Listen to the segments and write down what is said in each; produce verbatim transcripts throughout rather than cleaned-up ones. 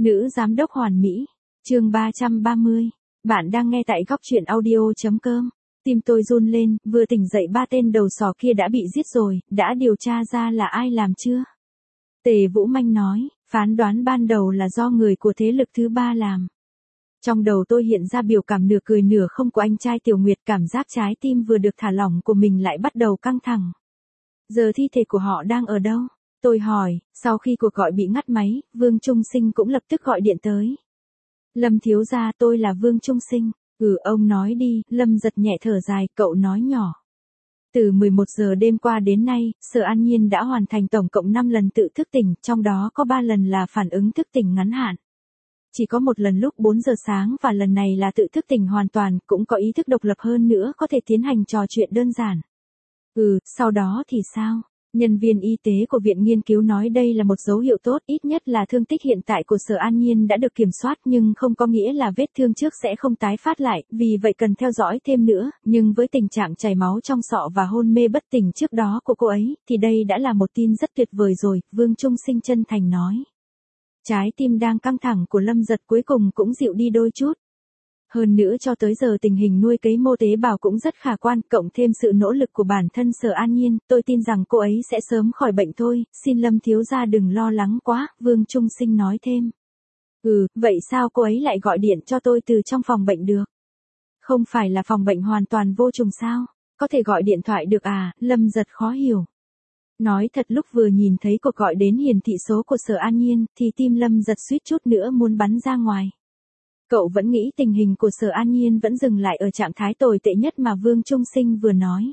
Nữ giám đốc hoàn mỹ. Chương ba trăm ba mươi. Bạn đang nghe tại góc truyện audio chấm com. Tim tôi run lên, vừa tỉnh dậy ba tên đầu sỏ kia đã bị giết rồi, đã điều tra ra là ai làm chưa? Tề Vũ Manh nói, phán đoán ban đầu là do người của thế lực thứ ba làm. Trong đầu tôi hiện ra biểu cảm nửa cười nửa không của anh trai Tiểu Nguyệt, cảm giác trái tim vừa được thả lỏng của mình lại bắt đầu căng thẳng. Giờ thi thể của họ đang ở đâu? Tôi hỏi, sau khi cuộc gọi bị ngắt máy, Vương Trung Sinh cũng lập tức gọi điện tới. Lâm thiếu gia, tôi là Vương Trung Sinh. Ừ, ông nói đi. Lâm giật nhẹ thở dài, cậu nói nhỏ. Từ mười một giờ đêm qua đến nay, Sở An Nhiên đã hoàn thành tổng cộng năm lần tự thức tỉnh, trong đó có ba lần là phản ứng thức tỉnh ngắn hạn. Chỉ có một lần lúc bốn giờ sáng và lần này là tự thức tỉnh hoàn toàn, cũng có ý thức độc lập hơn nữa, có thể tiến hành trò chuyện đơn giản. Ừ, sau đó thì sao? Nhân viên y tế của viện nghiên cứu nói đây là một dấu hiệu tốt, ít nhất là thương tích hiện tại của Sở An Nhiên đã được kiểm soát, nhưng không có nghĩa là vết thương trước sẽ không tái phát lại, vì vậy cần theo dõi thêm nữa, nhưng với tình trạng chảy máu trong sọ và hôn mê bất tỉnh trước đó của cô ấy, thì đây đã là một tin rất tuyệt vời rồi, Vương Trung Sinh chân thành nói. Trái tim đang căng thẳng của Lâm Giật cuối cùng cũng dịu đi đôi chút. Hơn nữa cho tới giờ tình hình nuôi cấy mô tế bào cũng rất khả quan, cộng thêm sự nỗ lực của bản thân Sở An Nhiên, tôi tin rằng cô ấy sẽ sớm khỏi bệnh thôi, xin Lâm thiếu gia đừng lo lắng quá, Vương Trung Sinh nói thêm. Ừ, vậy sao cô ấy lại gọi điện cho tôi từ trong phòng bệnh được? Không phải là phòng bệnh hoàn toàn vô trùng sao? Có thể gọi điện thoại được à? Lâm Giật khó hiểu. Nói thật, lúc vừa nhìn thấy cuộc gọi đến hiển thị số của Sở An Nhiên, thì tim Lâm Giật suýt chút nữa muốn bắn ra ngoài. Cậu vẫn nghĩ tình hình của Sở An Nhiên vẫn dừng lại ở trạng thái tồi tệ nhất mà Vương Trung Sinh vừa nói.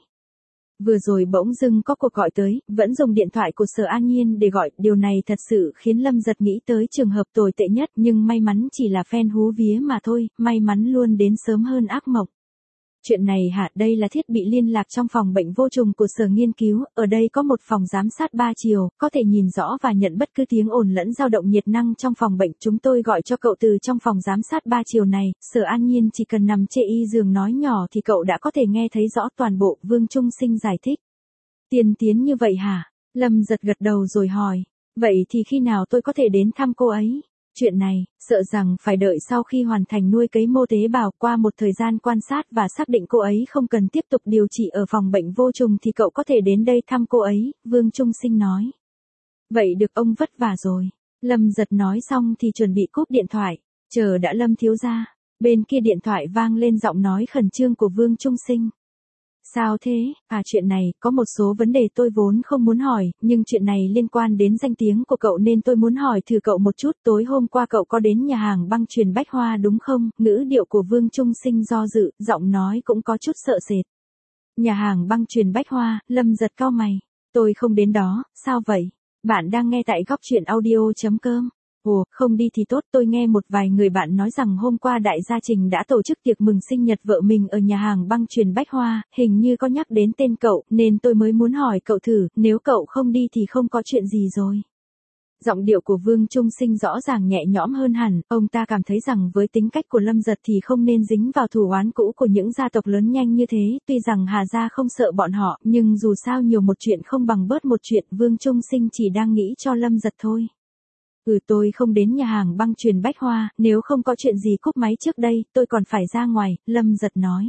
Vừa rồi bỗng dưng có cuộc gọi tới, vẫn dùng điện thoại của Sở An Nhiên để gọi, điều này thật sự khiến Lâm Giật nghĩ tới trường hợp tồi tệ nhất, nhưng may mắn chỉ là phen hú vía mà thôi, may mắn luôn đến sớm hơn ác mộng. Chuyện này hả? Đây là thiết bị liên lạc trong phòng bệnh vô trùng của Sở nghiên cứu, ở đây có một phòng giám sát ba chiều, có thể nhìn rõ và nhận bất cứ tiếng ồn lẫn dao động nhiệt năng trong phòng bệnh. Chúng tôi gọi cho cậu từ trong phòng giám sát ba chiều này, Sở An Nhiên chỉ cần nằm trên y giường nói nhỏ thì cậu đã có thể nghe thấy rõ toàn bộ, Vương Trung Sinh giải thích. Tiên tiến như vậy hả? Lâm Giật gật đầu rồi hỏi, vậy thì khi nào tôi có thể đến thăm cô ấy? Chuyện này, sợ rằng phải đợi sau khi hoàn thành nuôi cấy mô tế bào, qua một thời gian quan sát và xác định cô ấy không cần tiếp tục điều trị ở phòng bệnh vô trùng thì cậu có thể đến đây thăm cô ấy, Vương Trung Sinh nói. Vậy được, ông vất vả rồi. Lâm Giật nói xong thì chuẩn bị cúp điện thoại. Chờ đã Lâm thiếu gia. Bên kia điện thoại vang lên giọng nói khẩn trương của Vương Trung Sinh. Sao thế? À, chuyện này, có một số vấn đề tôi vốn không muốn hỏi, nhưng chuyện này liên quan đến danh tiếng của cậu nên tôi muốn hỏi thử cậu một chút. Tối hôm qua cậu có đến nhà hàng băng chuyền Bách Hoa đúng không? Ngữ điệu của Vương Trung Sinh do dự, giọng nói cũng có chút sợ sệt. Nhà hàng băng chuyền Bách Hoa, Lâm Giật cau mày. Tôi không đến đó, sao vậy? Bạn đang nghe tại góc truyện audio chấm com. Ồ, không đi thì tốt, tôi nghe một vài người bạn nói rằng hôm qua Đại gia Trình đã tổ chức tiệc mừng sinh nhật vợ mình ở nhà hàng băng chuyền Bách Hoa, hình như có nhắc đến tên cậu, nên tôi mới muốn hỏi cậu thử, nếu cậu không đi thì không có chuyện gì rồi. Giọng điệu của Vương Trung Sinh rõ ràng nhẹ nhõm hơn hẳn, ông ta cảm thấy rằng với tính cách của Lâm Giật thì không nên dính vào thù oán cũ của những gia tộc lớn nhanh như thế, tuy rằng Hà gia không sợ bọn họ, nhưng dù sao nhiều một chuyện không bằng bớt một chuyện, Vương Trung Sinh chỉ đang nghĩ cho Lâm Giật thôi. Ừ, tôi không đến nhà hàng băng chuyền Bách Hoa, nếu không có chuyện gì cúp máy trước đây, tôi còn phải ra ngoài, Lâm Giật nói.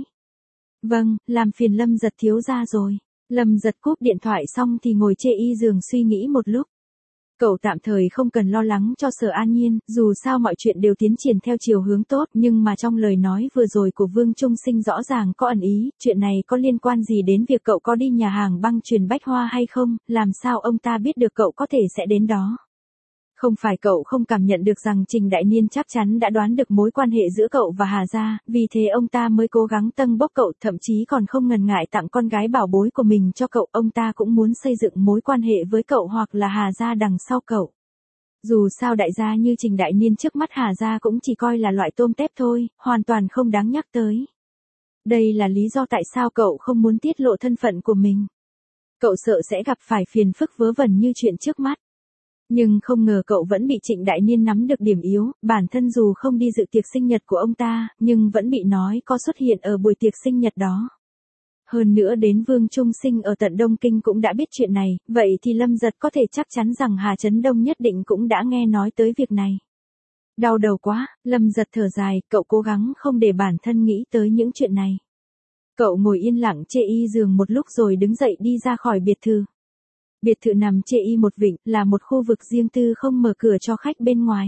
Vâng, làm phiền Lâm Giật thiếu gia rồi. Lâm Giật cúp điện thoại xong thì ngồi trên y giường suy nghĩ một lúc. Cậu tạm thời không cần lo lắng cho Sở An Nhiên, dù sao mọi chuyện đều tiến triển theo chiều hướng tốt, nhưng mà trong lời nói vừa rồi của Vương Trung Sinh rõ ràng có ẩn ý, chuyện này có liên quan gì đến việc cậu có đi nhà hàng băng chuyền Bách Hoa hay không, làm sao ông ta biết được cậu có thể sẽ đến đó? Không phải cậu không cảm nhận được rằng Trình Đại Niên chắc chắn đã đoán được mối quan hệ giữa cậu và Hà gia, vì thế ông ta mới cố gắng tâng bốc cậu, thậm chí còn không ngần ngại tặng con gái bảo bối của mình cho cậu, ông ta cũng muốn xây dựng mối quan hệ với cậu hoặc là Hà gia đằng sau cậu. Dù sao đại gia như Trình Đại Niên trước mắt Hà gia cũng chỉ coi là loại tôm tép thôi, hoàn toàn không đáng nhắc tới. Đây là lý do tại sao cậu không muốn tiết lộ thân phận của mình. Cậu sợ sẽ gặp phải phiền phức vớ vẩn như chuyện trước mắt. Nhưng không ngờ cậu vẫn bị Trịnh Đại Niên nắm được điểm yếu, bản thân dù không đi dự tiệc sinh nhật của ông ta, nhưng vẫn bị nói có xuất hiện ở buổi tiệc sinh nhật đó. Hơn nữa đến Vương Trung Sinh ở tận Đông Kinh cũng đã biết chuyện này, vậy thì Lâm Giật có thể chắc chắn rằng Hà Chấn Đông nhất định cũng đã nghe nói tới việc này. Đau đầu quá, Lâm Giật thở dài, cậu cố gắng không để bản thân nghĩ tới những chuyện này. Cậu ngồi yên lặng chê y giường một lúc rồi đứng dậy đi ra khỏi biệt thự. Biệt thự nằm chê y một vịnh, là một khu vực riêng tư không mở cửa cho khách bên ngoài.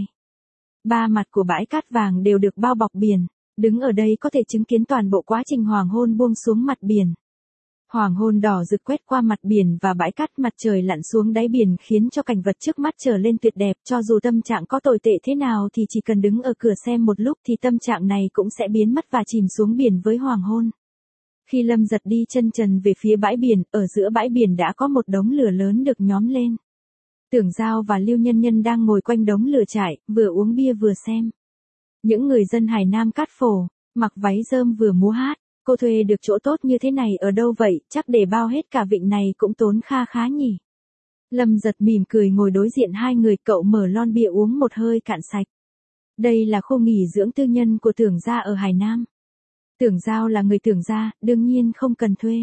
Ba mặt của bãi cát vàng đều được bao bọc biển, đứng ở đây có thể chứng kiến toàn bộ quá trình hoàng hôn buông xuống mặt biển. Hoàng hôn đỏ rực quét qua mặt biển và bãi cát, mặt trời lặn xuống đáy biển khiến cho cảnh vật trước mắt trở lên tuyệt đẹp, cho dù tâm trạng có tồi tệ thế nào thì chỉ cần đứng ở cửa xem một lúc thì tâm trạng này cũng sẽ biến mất và chìm xuống biển với hoàng hôn. Khi Lâm Giật đi chân trần về phía bãi biển, ở giữa bãi biển đã có một đống lửa lớn được nhóm lên. Tưởng Giao và Lưu Nhân Nhân đang ngồi quanh đống lửa trại, vừa uống bia vừa xem. Những người dân Hải Nam Cát Phổ, mặc váy rơm vừa múa hát. Cô thuê được chỗ tốt như thế này ở đâu vậy, chắc để bao hết cả vịnh này cũng tốn kha khá nhỉ. Lâm Giật mỉm cười ngồi đối diện hai người, cậu mở lon bia uống một hơi cạn sạch. Đây là khu nghỉ dưỡng tư nhân của Tưởng gia ở Hải Nam. Tưởng Giao là người Tưởng gia, đương nhiên không cần thuê.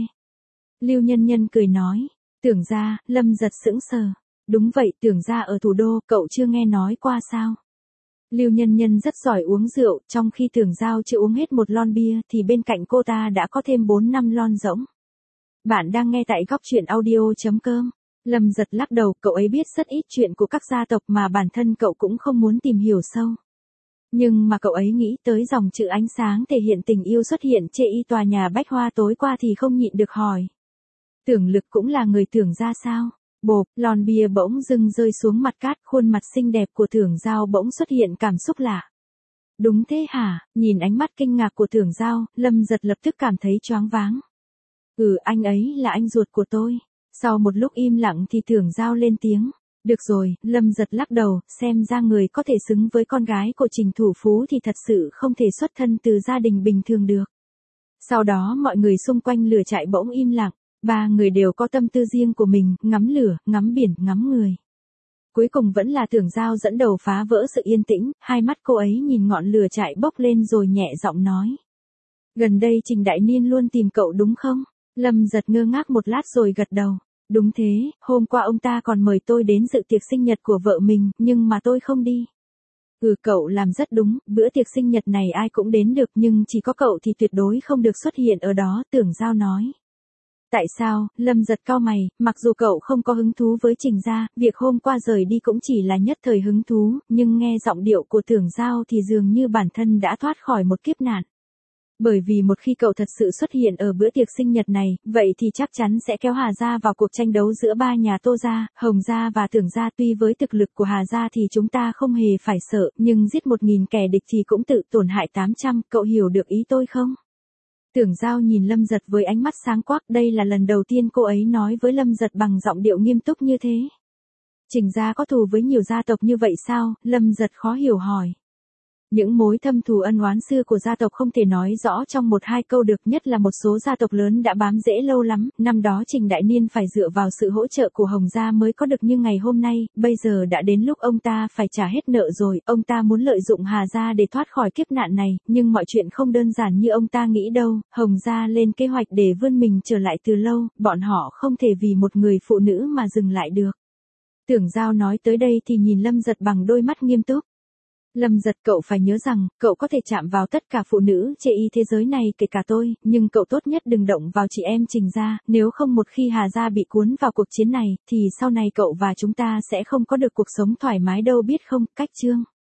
Lưu Nhân Nhân cười nói, Tưởng gia, Lâm Giật sững sờ. Đúng vậy, Tưởng gia ở thủ đô, cậu chưa nghe nói qua sao? Lưu Nhân Nhân rất giỏi uống rượu, trong khi Tưởng Giao chưa uống hết một lon bia thì bên cạnh cô ta đã có thêm bốn năm lon rỗng. Bạn đang nghe tại góc truyện audio chấm com. Lâm Giật lắc đầu, cậu ấy biết rất ít chuyện của các gia tộc mà bản thân cậu cũng không muốn tìm hiểu sâu. Nhưng mà cậu ấy nghĩ tới dòng chữ ánh sáng thể hiện tình yêu xuất hiện chê y tòa nhà Bách Hoa tối qua thì không nhịn được hỏi. Tưởng Lực cũng là người Tưởng gia sao? Bộp, lon bia bỗng dưng rơi xuống mặt cát, khuôn mặt xinh đẹp của Tưởng Giao bỗng xuất hiện cảm xúc lạ. Đúng thế hả? Nhìn ánh mắt kinh ngạc của Tưởng Giao, Lâm Giật lập tức cảm thấy choáng váng. Ừ, anh ấy là anh ruột của tôi. Sau một lúc im lặng thì Tưởng Giao lên tiếng. Được rồi, Lâm Giật lắc đầu, xem ra người có thể xứng với con gái của Trình Thủ Phú thì thật sự không thể xuất thân từ gia đình bình thường được. Sau đó mọi người xung quanh lửa trại bỗng im lặng. Ba người đều có tâm tư riêng của mình, ngắm lửa, ngắm biển, ngắm người. Cuối cùng vẫn là Tưởng Giao dẫn đầu phá vỡ sự yên tĩnh, hai mắt cô ấy nhìn ngọn lửa trại bốc lên rồi nhẹ giọng nói. Gần đây Trình Đại Niên luôn tìm cậu đúng không? Lâm Giật ngơ ngác một lát rồi gật đầu. Đúng thế, hôm qua ông ta còn mời tôi đến dự tiệc sinh nhật của vợ mình, nhưng mà tôi không đi. Ừ, cậu làm rất đúng, bữa tiệc sinh nhật này ai cũng đến được nhưng chỉ có cậu thì tuyệt đối không được xuất hiện ở đó, Tưởng Giao nói. Tại sao? Lâm Giật cau mày, mặc dù cậu không có hứng thú với Trình gia, việc hôm qua rời đi cũng chỉ là nhất thời hứng thú, nhưng nghe giọng điệu của Tưởng Giao thì dường như bản thân đã thoát khỏi một kiếp nạn. Bởi vì một khi cậu thật sự xuất hiện ở bữa tiệc sinh nhật này, vậy thì chắc chắn sẽ kéo Hà gia vào cuộc tranh đấu giữa ba nhà Tô gia, Hồng gia và Tưởng gia. Tuy với thực lực của Hà gia thì chúng ta không hề phải sợ, nhưng giết một nghìn kẻ địch thì cũng tự tổn hại tám trăm, cậu hiểu được ý tôi không? Tưởng Giao nhìn Lâm Giật với ánh mắt sáng quắc, đây là lần đầu tiên cô ấy nói với Lâm Giật bằng giọng điệu nghiêm túc như thế. Trình gia có thù với nhiều gia tộc như vậy sao? Lâm Giật khó hiểu hỏi. Những mối thâm thù ân oán xưa của gia tộc không thể nói rõ trong một hai câu được, nhất là một số gia tộc lớn đã bám rễ lâu lắm, năm đó Trình Đại Niên phải dựa vào sự hỗ trợ của Hồng gia mới có được như ngày hôm nay, bây giờ đã đến lúc ông ta phải trả hết nợ rồi, ông ta muốn lợi dụng Hà gia để thoát khỏi kiếp nạn này, nhưng mọi chuyện không đơn giản như ông ta nghĩ đâu, Hồng gia lên kế hoạch để vươn mình trở lại từ lâu, bọn họ không thể vì một người phụ nữ mà dừng lại được. Tưởng Giao nói tới đây thì nhìn Lâm Giật bằng đôi mắt nghiêm túc. Lâm Giật, cậu phải nhớ rằng, cậu có thể chạm vào tất cả phụ nữ chê y thế giới này kể cả tôi, nhưng cậu tốt nhất đừng động vào chị em Trình gia, nếu không một khi Hà gia bị cuốn vào cuộc chiến này, thì sau này cậu và chúng ta sẽ không có được cuộc sống thoải mái đâu biết không, cách chương.